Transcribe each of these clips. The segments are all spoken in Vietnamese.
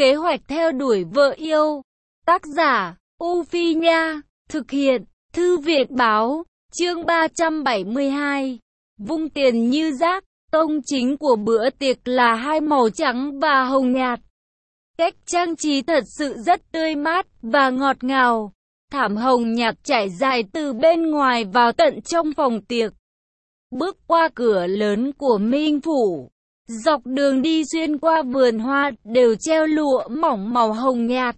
Kế hoạch theo đuổi vợ yêu. Tác giả, U Phi Nha. Thực hiện, Thư viện Báo. Chương 372. Vung tiền như rác. Tông chính của bữa tiệc là hai màu trắng và hồng nhạt. Cách trang trí thật sự rất tươi mát và ngọt ngào. Thảm hồng nhạt trải dài từ bên ngoài vào tận trong phòng tiệc. Bước qua cửa lớn của Minh Phủ, dọc đường đi xuyên qua vườn hoa đều treo lụa mỏng màu hồng nhạt.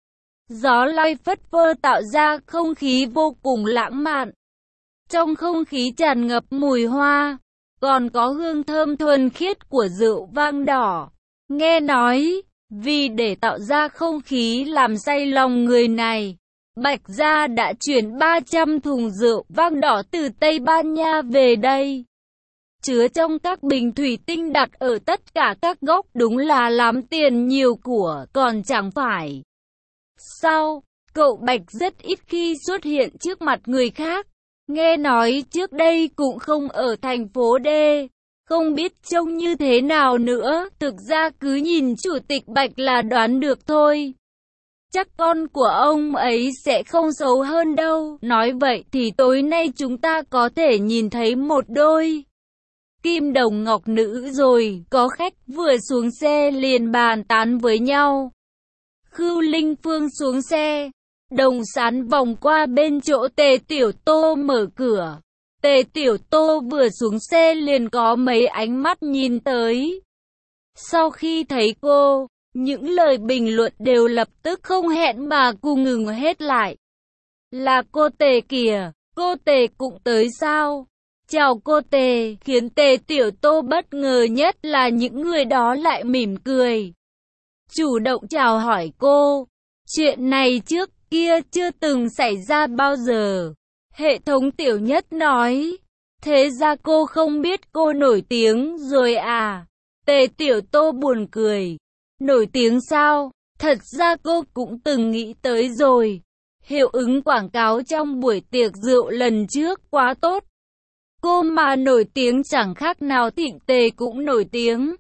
Gió lay phất phơ tạo ra không khí vô cùng lãng mạn. Trong không khí tràn ngập mùi hoa, còn có hương thơm thuần khiết của rượu vang đỏ. Nghe nói, vì để tạo ra không khí làm say lòng người này, Bạch Gia đã chuyển 300 thùng rượu vang đỏ từ Tây Ban Nha về đây, chứa trong các bình thủy tinh đặt ở tất cả các góc. Đúng là lắm tiền nhiều của, còn chẳng phải sao? Cậu Bạch rất ít khi xuất hiện trước mặt người khác. Nghe nói trước đây cũng không ở thành phố D, không biết trông như thế nào nữa. Thực ra cứ nhìn chủ tịch Bạch là đoán được thôi. Chắc con của ông ấy sẽ không xấu hơn đâu. Nói vậy thì tối nay chúng ta có thể nhìn thấy một đôi kim đồng ngọc nữ rồi. Có khách vừa xuống xe liền bàn tán với nhau. Khưu Linh Phương xuống xe, Đồng Sán vòng qua bên chỗ Tề Tiểu Tô mở cửa. Tề Tiểu Tô vừa xuống xe liền có mấy ánh mắt nhìn tới. Sau khi thấy cô, những lời bình luận đều lập tức không hẹn mà cùng ngừng hết lại. Là cô Tề kìa, cô Tề cũng tới sao? Chào cô Tề. Khiến Tề Tiểu Tô bất ngờ nhất là những người đó lại mỉm cười, chủ động chào hỏi cô. Chuyện này trước kia chưa từng xảy ra bao giờ. Hệ thống Tiểu Nhất nói. Thế ra cô không biết cô nổi tiếng rồi à? Tề Tiểu Tô buồn cười. Nổi tiếng sao? Thật ra cô cũng từng nghĩ tới rồi. Hiệu ứng quảng cáo trong buổi tiệc rượu lần trước quá tốt. Cô mà nổi tiếng chẳng khác nào Thịnh Tề cũng nổi tiếng.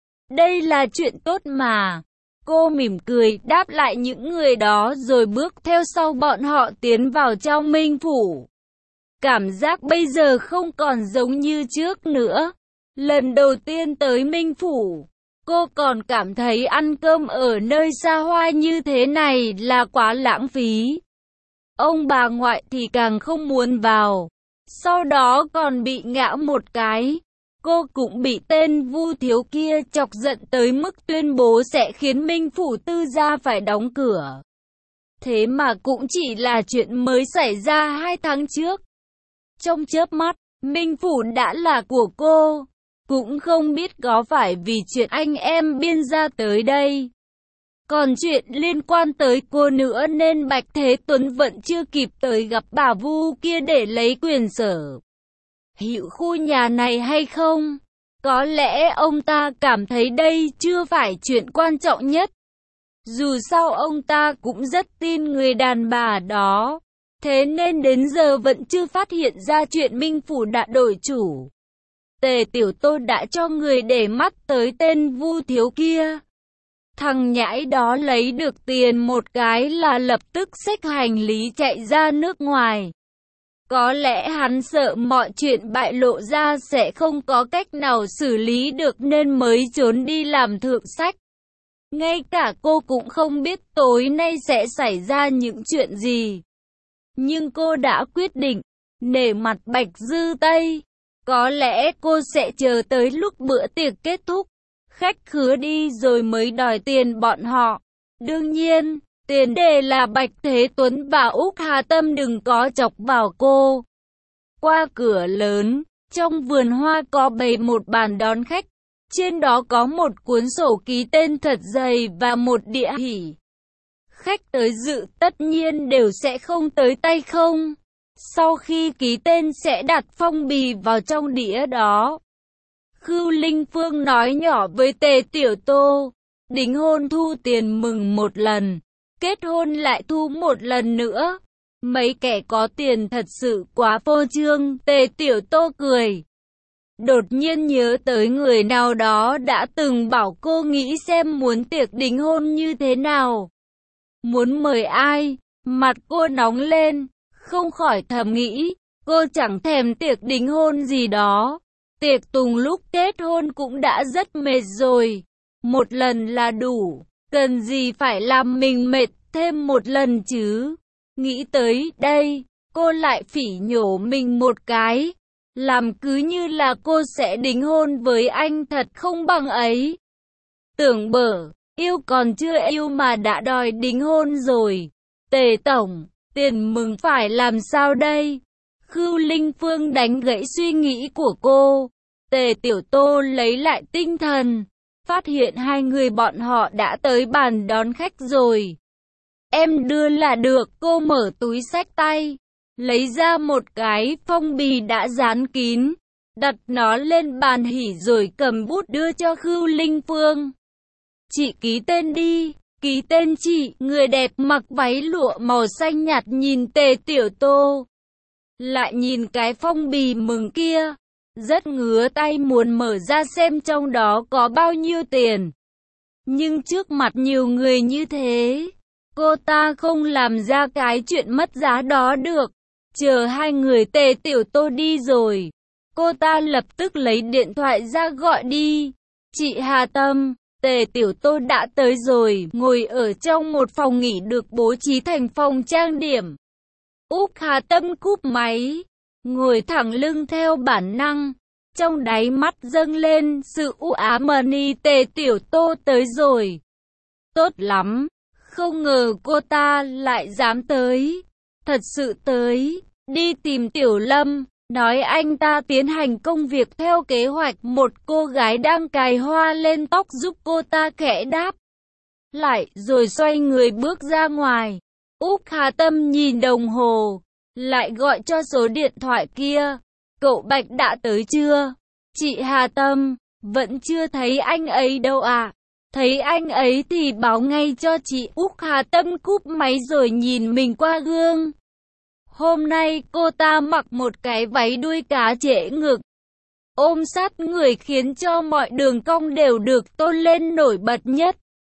Đây là chuyện tốt mà. Cô mỉm cười đáp lại những người đó rồi bước theo sau bọn họ tiến vào trong Minh Phủ. Cảm giác bây giờ không còn giống như trước nữa. Lần đầu tiên tới Minh Phủ, cô còn cảm thấy ăn cơm ở nơi xa hoa như thế này là quá lãng phí. Ông bà ngoại thì càng không muốn vào. Sau đó còn bị ngã một cái. Cô cũng bị tên Vu Thiếu kia chọc giận tới mức tuyên bố sẽ khiến Minh Phủ Tư gia phải đóng cửa. Thế mà cũng chỉ là chuyện mới xảy ra 2 tháng trước. Trong chớp mắt, Minh Phủ đã là của cô. Cũng không biết có phải vì chuyện anh em Biên gia tới đây, còn chuyện liên quan tới cô nữa nên Bạch Thế Tuấn vẫn chưa kịp tới gặp bà Vu kia để lấy quyền sở hữu khu nhà này hay không? Có lẽ ông ta cảm thấy đây chưa phải chuyện quan trọng nhất. Dù sao ông ta cũng rất tin người đàn bà đó. Thế nên đến giờ vẫn chưa phát hiện ra chuyện Minh Phủ đã đổi chủ. Tề Tiểu Tô đã cho người để mắt tới tên Vu Thiếu kia. Thằng nhãi đó lấy được tiền một cái là lập tức xách hành lý chạy ra nước ngoài. Có lẽ hắn sợ mọi chuyện bại lộ ra sẽ không có cách nào xử lý được nên mới trốn đi làm thượng sách. Ngay cả cô cũng không biết tối nay sẽ xảy ra những chuyện gì. Nhưng cô đã quyết định, nể mặt Bạch Dư Tây, có lẽ cô sẽ chờ tới lúc bữa tiệc kết thúc, khách khứa đi rồi mới đòi tiền bọn họ. Đương nhiên, tiền đề là Bạch Thế Tuấn và Úc Hà Tâm đừng có chọc vào cô. Qua cửa lớn, trong vườn hoa có bày một bàn đón khách. Trên đó có một cuốn sổ ký tên thật dày và một địa chỉ. Khách tới dự tất nhiên đều sẽ không tới tay không. Sau khi ký tên sẽ đặt phong bì vào trong đĩa đó. Khưu Linh Phương nói nhỏ với Tề Tiểu Tô. Đính hôn thu tiền mừng một lần, kết hôn lại thu một lần nữa. Mấy kẻ có tiền thật sự quá phô trương. Tề Tiểu Tô cười. đột nhiên nhớ tới người nào đó đã từng bảo cô nghĩ xem muốn tiệc đính hôn như thế nào. Muốn mời ai? Mặt cô nóng lên, không khỏi thầm nghĩ, cô chẳng thèm tiệc đính hôn gì đó. Tiệc tùng lúc kết hôn cũng đã rất mệt rồi. Một lần là đủ, cần gì phải làm mình mệt thêm một lần chứ. Nghĩ tới đây, cô lại phỉ nhổ mình một cái. Làm cứ như là cô sẽ đính hôn với anh thật không bằng ấy. Tưởng bở, yêu còn chưa yêu mà đã đòi đính hôn rồi. Tề tổng, tiền mừng phải làm sao đây? Khưu Linh Phương đánh gãy suy nghĩ của cô. Tề Tiểu Tô lấy lại tinh thần, phát hiện hai người bọn họ đã tới bàn đón khách rồi. Em đưa là được, cô mở túi xách tay, lấy ra một cái phong bì đã dán kín, đặt nó lên bàn hỉ rồi cầm bút đưa cho Khưu Linh Phương. Chị ký tên đi, ký tên chị. Người đẹp mặc váy lụa màu xanh nhạt nhìn Tề Tiểu Tô, lại nhìn cái phong bì mừng kia, rất ngứa tay muốn mở ra xem trong đó có bao nhiêu tiền. Nhưng trước mặt nhiều người như thế, cô ta không làm ra cái chuyện mất giá đó được. Chờ hai người Tề Tiểu Tô đi rồi, cô ta lập tức lấy điện thoại ra gọi đi. Chị Hà Tâm, Tề Tiểu Tô đã tới rồi, ngồi ở trong một phòng nghỉ được bố trí thành phòng trang điểm. Úc Hà Tâm cúp máy, ngồi thẳng lưng theo bản năng, trong đáy mắt dâng lên sự u ám. Mani Tề Tiểu Tô tới rồi. Tốt lắm, không ngờ cô ta lại dám tới. Thật sự tới, đi tìm Tiểu Lâm, nói anh ta tiến hành công việc theo kế hoạch. Một cô gái đang cài hoa lên tóc giúp cô ta khẽ đáp lại rồi xoay người bước ra ngoài. Úc Hà Tâm nhìn đồng hồ, lại gọi cho số điện thoại kia. Cậu Bạch đã tới chưa? Chị Hà Tâm, vẫn chưa thấy anh ấy đâu à? Thấy anh ấy thì báo ngay cho chị. Úc Hà Tâm cúp máy rồi nhìn mình qua gương. Hôm nay cô ta mặc một cái váy đuôi cá trễ ngực, ôm sát người khiến cho mọi đường cong đều được tôn lên nổi bật nhất.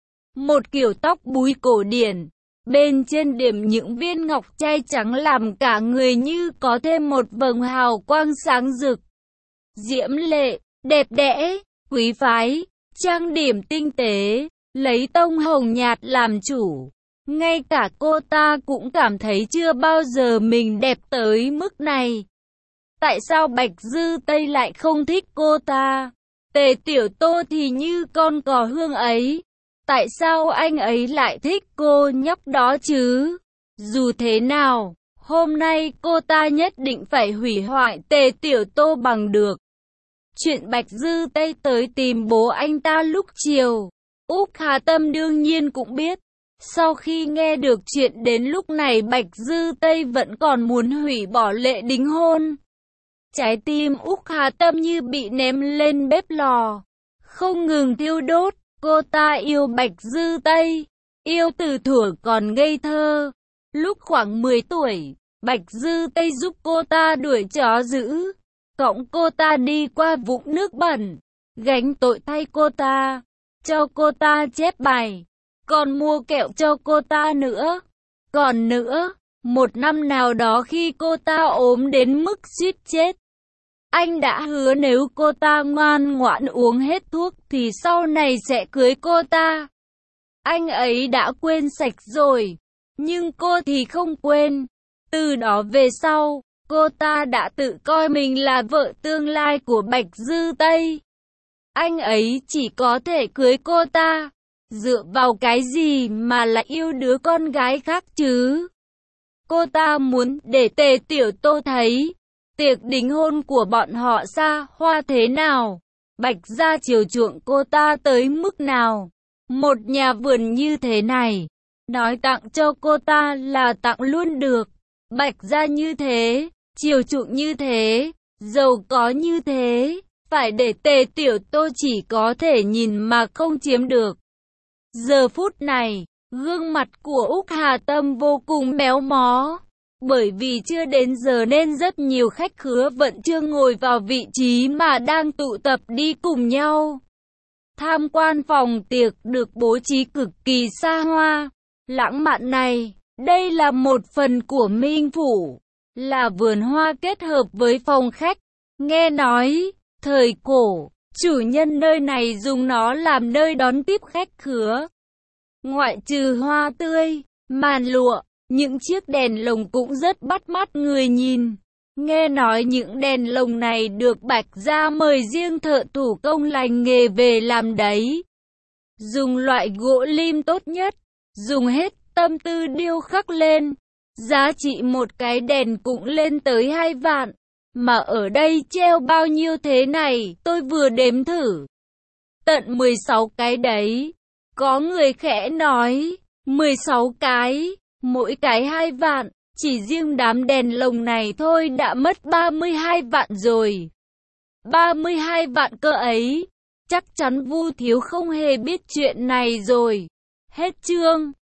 Một kiểu tóc búi cổ điển, bên trên điểm những viên ngọc trai trắng làm cả người như có thêm một vầng hào quang sáng rực. Diễm lệ, đẹp đẽ, quý phái, trang điểm tinh tế, lấy tông hồng nhạt làm chủ. Ngay cả cô ta cũng cảm thấy chưa bao giờ mình đẹp tới mức này. Tại sao Bạch Dư Tây lại không thích cô ta? Tề Tiểu Tô thì như con cò hương ấy. Tại sao anh ấy lại thích cô nhóc đó chứ? Dù thế nào, hôm nay cô ta nhất định phải hủy hoại Tề Tiểu Tô bằng được. Chuyện Bạch Dư Tây tới tìm bố anh ta lúc chiều, Úc Hà Tâm đương nhiên cũng biết. Sau khi nghe được chuyện đến lúc này Bạch Dư Tây vẫn còn muốn hủy bỏ lễ đính hôn. Trái tim Úc Hà Tâm như bị ném lên bếp lò, không ngừng thiêu đốt. Cô ta yêu Bạch Dư Tây, yêu từ thuở còn ngây thơ. Lúc khoảng 10 tuổi, Bạch Dư Tây giúp cô ta đuổi chó dữ, cõng cô ta đi qua vũng nước bẩn, gánh tội thay cô ta, cho cô ta chép bài, còn mua kẹo cho cô ta nữa. Còn nữa, một năm nào đó khi cô ta ốm đến mức suýt chết, anh đã hứa nếu cô ta ngoan ngoãn uống hết thuốc thì sau này sẽ cưới cô ta. Anh ấy đã quên sạch rồi, nhưng cô thì không quên. Từ đó về sau, cô ta đã tự coi mình là vợ tương lai của Bạch Dư Tây. Anh ấy chỉ có thể cưới cô ta. Dựa vào cái gì mà lại yêu đứa con gái khác chứ? Cô ta muốn để Tề Tiểu Tô thấy tiệc đính hôn của bọn họ xa hoa thế nào, Bạch gia chiều chuộng cô ta tới mức nào. Một nhà vườn như thế này, nói tặng cho cô ta là tặng luôn được. Bạch gia như thế, chiều chuộng như thế, giàu có như thế, phải để Tề Tiểu Tô chỉ có thể nhìn mà không chiếm được. Giờ phút này, gương mặt của Úc Hà Tâm vô cùng méo mó. Bởi vì chưa đến giờ nên rất nhiều khách khứa vẫn chưa ngồi vào vị trí mà đang tụ tập đi cùng nhau tham quan phòng tiệc được bố trí cực kỳ xa hoa, lãng mạn này. Đây là một phần của Minh Phủ, là vườn hoa kết hợp với phòng khách. Nghe nói, thời cổ, chủ nhân nơi này dùng nó làm nơi đón tiếp khách khứa. Ngoại trừ hoa tươi, màn lụa, những chiếc đèn lồng cũng rất bắt mắt người nhìn. Nghe nói những đèn lồng này được Bạch Gia mời riêng thợ thủ công lành nghề về làm đấy. Dùng loại gỗ lim tốt nhất, dùng hết tâm tư điêu khắc lên. Giá trị một cái đèn cũng lên tới 2 vạn. Mà ở đây treo bao nhiêu thế này, tôi vừa đếm thử. Tận 16 cái đấy. Có người khẽ nói, 16 cái, mỗi cái 2 vạn. Chỉ riêng đám đèn lồng này thôi đã mất 32 vạn rồi. 32 vạn cơ ấy. Chắc chắn Vu Thiếu không hề biết chuyện này rồi. Hết chương.